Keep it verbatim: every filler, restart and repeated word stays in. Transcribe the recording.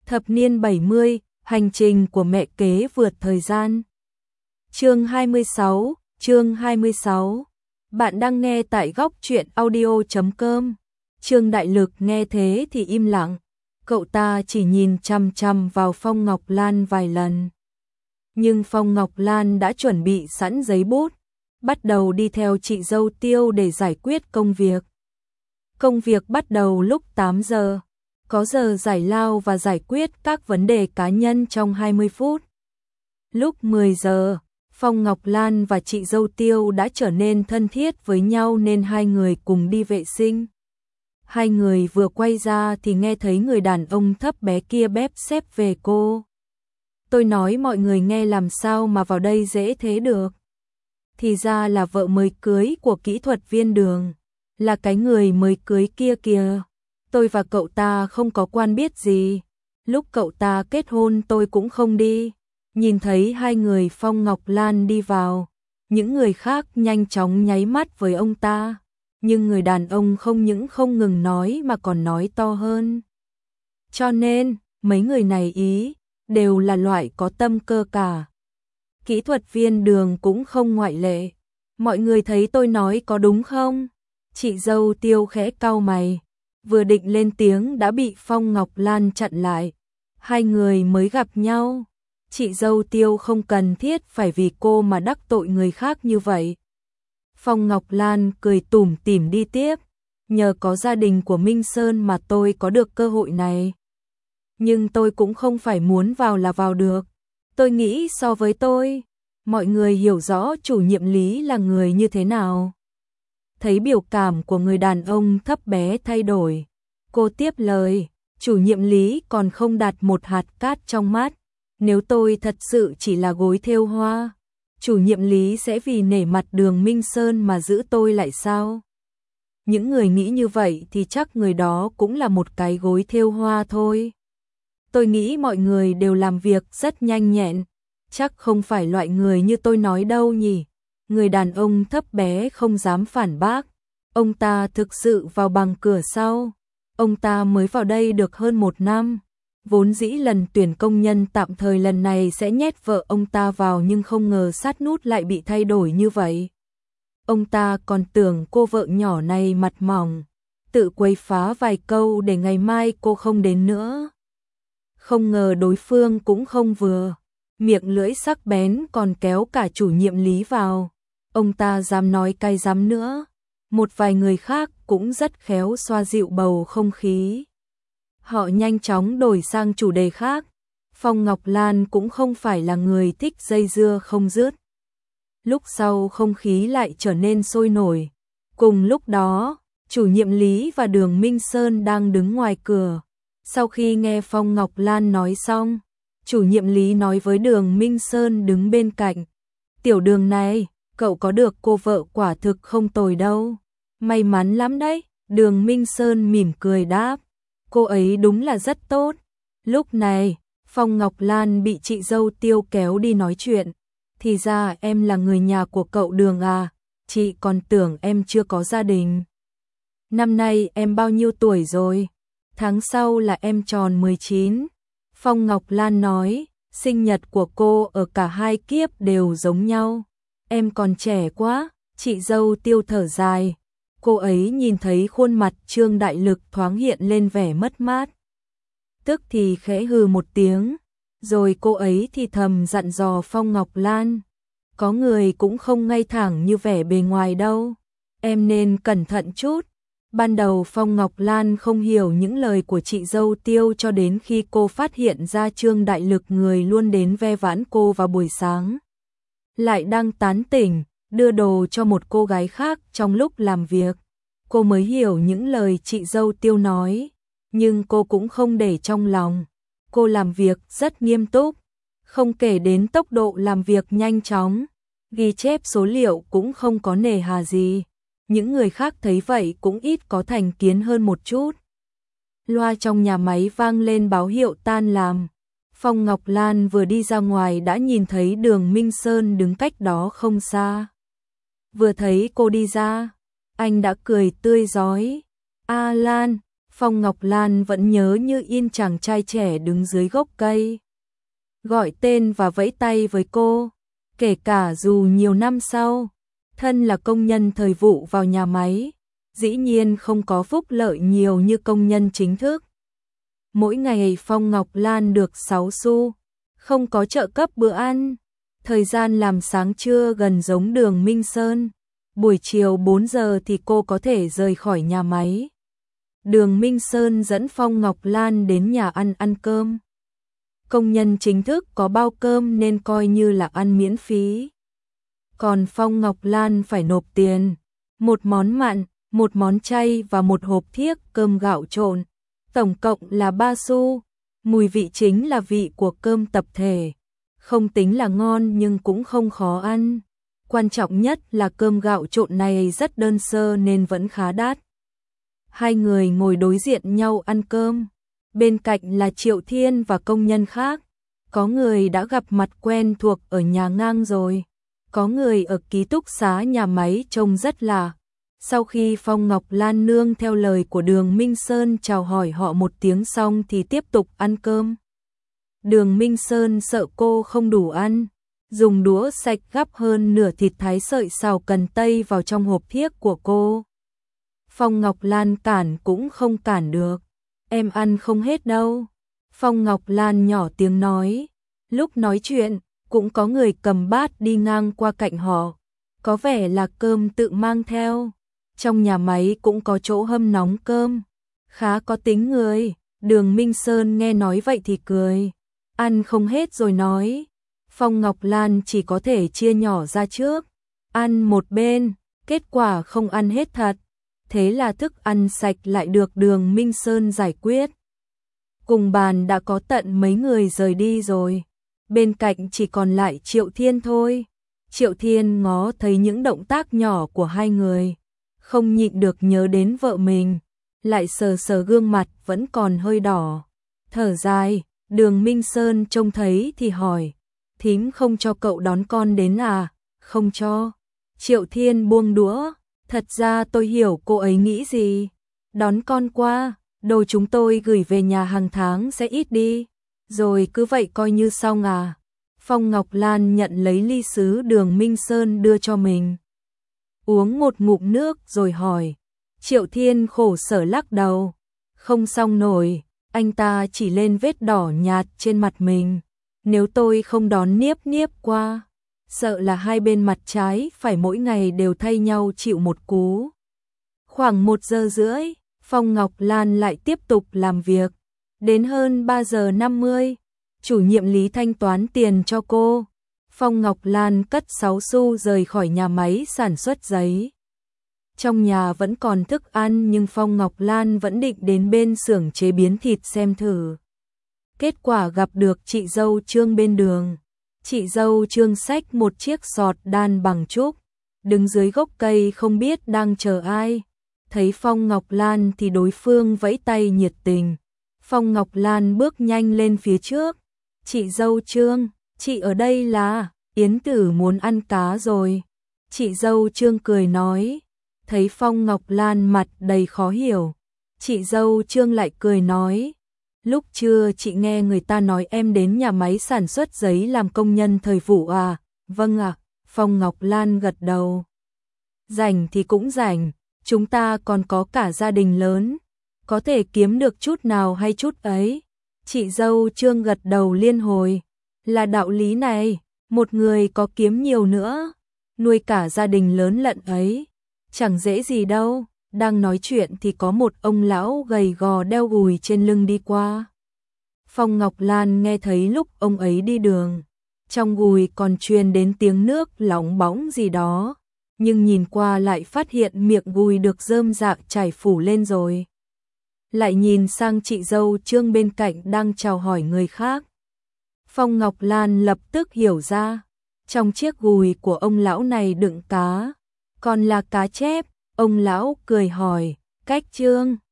Thập niên bảy mươi, hành trình của mẹ kế vượt thời gian. Chương hai mươi sáu, chương hai mươi sáu. Bạn đang nghe tại góc truyện audio chấm com. Trương Đại Lực nghe thế thì im lặng, cậu ta chỉ nhìn chằm chằm vào Phong Ngọc Lan vài lần. Nhưng Phong Ngọc Lan đã chuẩn bị sẵn giấy bút, bắt đầu đi theo chị dâu Tiêu để giải quyết công việc. Công việc bắt đầu lúc tám giờ, có giờ giải lao và giải quyết các vấn đề cá nhân trong hai mươi phút. Lúc mười giờ, Phong Ngọc Lan và chị dâu Tiêu đã trở nên thân thiết với nhau nên hai người cùng đi vệ sinh. Hai người vừa quay ra thì nghe thấy người đàn ông thấp bé kia bép xép về cô. Tôi nói mọi người nghe làm sao mà vào đây dễ thế được. Thì ra là vợ mới cưới của kỹ thuật viên Đường, là cái người mới cưới kia kìa. Tôi và cậu ta không có quan biết gì. Lúc cậu ta kết hôn tôi cũng không đi. Nhìn thấy hai người Phong Ngọc Lan đi vào, những người khác nhanh chóng nháy mắt với ông ta. Nhưng người đàn ông không những không ngừng nói mà còn nói to hơn. Cho nên, mấy người này ý, đều là loại có tâm cơ cả. Kỹ thuật viên Đường cũng không ngoại lệ. Mọi người thấy tôi nói có đúng không? Chị dâu Tiêu khẽ cau mày, vừa định lên tiếng đã bị Phong Ngọc Lan chặn lại. Hai người mới gặp nhau, chị dâu Tiêu không cần thiết phải vì cô mà đắc tội người khác như vậy. Phong Ngọc Lan cười tủm tỉm đi tiếp, nhờ có gia đình của Minh Sơn mà tôi có được cơ hội này. Nhưng tôi cũng không phải muốn vào là vào được. Tôi nghĩ so với tôi, mọi người hiểu rõ chủ nhiệm Lý là người như thế nào. Thấy biểu cảm của người đàn ông thấp bé thay đổi, cô tiếp lời, chủ nhiệm Lý còn không đặt một hạt cát trong mắt. Nếu tôi thật sự chỉ là gối thêu hoa, chủ nhiệm Lý sẽ vì nể mặt Đường Minh Sơn mà giữ tôi lại sao? Những người nghĩ như vậy thì chắc người đó cũng là một cái gối thêu hoa thôi. Tôi nghĩ mọi người đều làm việc rất nhanh nhẹn, chắc không phải loại người như tôi nói đâu nhỉ. Người đàn ông thấp bé không dám phản bác, ông ta thực sự vào bằng cửa sau. Ông ta mới vào đây được hơn một năm, vốn dĩ lần tuyển công nhân tạm thời lần này sẽ nhét vợ ông ta vào nhưng không ngờ sát nút lại bị thay đổi như vậy. Ông ta còn tưởng cô vợ nhỏ này mặt mỏng, tự quấy phá vài câu để ngày mai cô không đến nữa. Không ngờ đối phương cũng không vừa, miệng lưỡi sắc bén còn kéo cả chủ nhiệm Lý vào. Ông ta dám nói cay dám nữa. Một vài người khác cũng rất khéo xoa dịu bầu không khí. Họ nhanh chóng đổi sang chủ đề khác. Phong Ngọc Lan cũng không phải là người thích dây dưa không dứt. Lúc sau không khí lại trở nên sôi nổi. Cùng lúc đó, chủ nhiệm Lý và Đường Minh Sơn đang đứng ngoài cửa. Sau khi nghe Phong Ngọc Lan nói xong, chủ nhiệm Lý nói với Đường Minh Sơn đứng bên cạnh. Tiểu Đường này, cậu có được cô vợ quả thực không tồi đâu. May mắn lắm đấy, Đường Minh Sơn mỉm cười đáp. Cô ấy đúng là rất tốt. Lúc này, Phong Ngọc Lan bị chị dâu Tiêu kéo đi nói chuyện. Thì ra em là người nhà của cậu Đường à, chị còn tưởng em chưa có gia đình. Năm nay em bao nhiêu tuổi rồi? Tháng sau là em tròn mười chín. Phong Ngọc Lan nói, sinh nhật của cô ở cả hai kiếp đều giống nhau. Em còn trẻ quá, chị dâu Tiêu thở dài. Cô ấy nhìn thấy khuôn mặt Trương Đại Lực thoáng hiện lên vẻ mất mát. Tức thì khẽ hừ một tiếng, rồi cô ấy thì thầm dặn dò Phong Ngọc Lan. Có người cũng không ngay thẳng như vẻ bề ngoài đâu. Em nên cẩn thận chút. Ban đầu Phong Ngọc Lan không hiểu những lời của chị dâu Tiêu cho đến khi cô phát hiện ra Trương Đại Lực người luôn đến ve vãn cô vào buổi sáng. Lại đang tán tỉnh, đưa đồ cho một cô gái khác trong lúc làm việc. Cô mới hiểu những lời chị dâu Tiêu nói, nhưng cô cũng không để trong lòng. Cô làm việc rất nghiêm túc, không kể đến tốc độ làm việc nhanh chóng, ghi chép số liệu cũng không có nề hà gì. Những người khác thấy vậy cũng ít có thành kiến hơn một chút. Loa trong nhà máy vang lên báo hiệu tan làm. Phong Ngọc Lan vừa đi ra ngoài đã nhìn thấy Đường Minh Sơn đứng cách đó không xa. Vừa thấy cô đi ra, anh đã cười tươi rói. A Lan, Phong Ngọc Lan vẫn nhớ như in chàng trai trẻ đứng dưới gốc cây, gọi tên và vẫy tay với cô, kể cả dù nhiều năm sau, thân là công nhân thời vụ vào nhà máy, dĩ nhiên không có phúc lợi nhiều như công nhân chính thức. Mỗi ngày Phong Ngọc Lan được sáu xu, không có trợ cấp bữa ăn. Thời gian làm sáng trưa gần giống đường Minh Sơn, buổi chiều bốn giờ thì cô có thể rời khỏi nhà máy. Đường Minh Sơn dẫn Phong Ngọc Lan đến nhà ăn ăn cơm. Công nhân chính thức có bao cơm nên coi như là ăn miễn phí. Còn Phong Ngọc Lan phải nộp tiền, một món mặn, một món chay và một hộp thiếc cơm gạo trộn, tổng cộng là ba xu. Mùi vị chính là vị của cơm tập thể, không tính là ngon nhưng cũng không khó ăn. Quan trọng nhất là cơm gạo trộn này rất đơn sơ nên vẫn khá đắt. Hai người ngồi đối diện nhau ăn cơm, bên cạnh là Triệu Thiên và công nhân khác. Có người đã gặp mặt quen thuộc ở nhà ngang rồi, có người ở ký túc xá nhà máy trông rất lạ. Sau khi Phong Ngọc Lan nương theo lời của Đường Minh Sơn chào hỏi họ một tiếng xong thì tiếp tục ăn cơm. Đường Minh Sơn sợ cô không đủ ăn, dùng đũa sạch gắp hơn nửa thịt thái sợi xào cần tây vào trong hộp thiếc của cô. Phong Ngọc Lan cản cũng không cản được, em ăn không hết đâu. Phong Ngọc Lan nhỏ tiếng nói, lúc nói chuyện cũng có người cầm bát đi ngang qua cạnh họ, có vẻ là cơm tự mang theo. Trong nhà máy cũng có chỗ hâm nóng cơm, khá có tính người. Đường Minh Sơn nghe nói vậy thì cười, ăn không hết rồi nói. Phong Ngọc Lan chỉ có thể chia nhỏ ra trước, ăn một bên, kết quả không ăn hết thật. Thế là thức ăn sạch lại được Đường Minh Sơn giải quyết. Cùng bàn đã có tận mấy người rời đi rồi, bên cạnh chỉ còn lại Triệu Thiên thôi. Triệu Thiên ngó thấy những động tác nhỏ của hai người, không nhịn được nhớ đến vợ mình, lại sờ sờ gương mặt vẫn còn hơi đỏ. Thở dài, Đường Minh Sơn trông thấy thì hỏi, thím không cho cậu đón con đến à? Không cho. Triệu Thiên buông đũa, thật ra tôi hiểu cô ấy nghĩ gì. Đón con qua, đồ chúng tôi gửi về nhà hàng tháng sẽ ít đi, rồi cứ vậy coi như xong à. Phong Ngọc Lan nhận lấy ly sứ Đường Minh Sơn đưa cho mình, uống một ngụm nước rồi hỏi. Triệu Thiên khổ sở lắc đầu, không xong nổi, anh ta chỉ lên vết đỏ nhạt trên mặt mình. Nếu tôi không đón Niếp Niếp qua, sợ là hai bên mặt trái phải mỗi ngày đều thay nhau chịu một cú. Khoảng một giờ rưỡi, Phong Ngọc Lan lại tiếp tục làm việc. Đến hơn ba giờ năm mươi, chủ nhiệm Lý thanh toán tiền cho cô. Phong Ngọc Lan cất sáu xu rời khỏi nhà máy sản xuất giấy. Trong nhà vẫn còn thức ăn nhưng Phong Ngọc Lan vẫn định đến bên xưởng chế biến thịt xem thử. Kết quả gặp được chị dâu Trương bên đường. Chị dâu Trương xách một chiếc sọt đan bằng trúc, đứng dưới gốc cây không biết đang chờ ai. Thấy Phong Ngọc Lan thì đối phương vẫy tay nhiệt tình. Phong Ngọc Lan bước nhanh lên phía trước. Chị dâu Trương, chị ở đây là, Yến Tử muốn ăn cá rồi. Chị dâu Trương cười nói. Thấy Phong Ngọc Lan mặt đầy khó hiểu, chị dâu Trương lại cười nói. Lúc trưa chị nghe người ta nói em đến nhà máy sản xuất giấy làm công nhân thời vụ à? Vâng ạ. Phong Ngọc Lan gật đầu. Rảnh thì cũng rảnh, chúng ta còn có cả gia đình lớn, có thể kiếm được chút nào hay chút ấy. Chị dâu Trương gật đầu liên hồi. Là đạo lý này, một người có kiếm nhiều nữa, nuôi cả gia đình lớn lận ấy, chẳng dễ gì đâu. Đang nói chuyện thì có một ông lão gầy gò đeo gùi trên lưng đi qua. Phong Ngọc Lan nghe thấy lúc ông ấy đi đường, trong gùi còn truyền đến tiếng nước lóng bóng gì đó, nhưng nhìn qua lại phát hiện miệng gùi được rơm rạ chảy phủ lên rồi. Lại nhìn sang chị dâu Trương bên cạnh đang chào hỏi người khác. Phong Ngọc Lan lập tức hiểu ra, trong chiếc gùi của ông lão này đựng cá, còn là cá chép. Ông lão cười hỏi, cách Trương,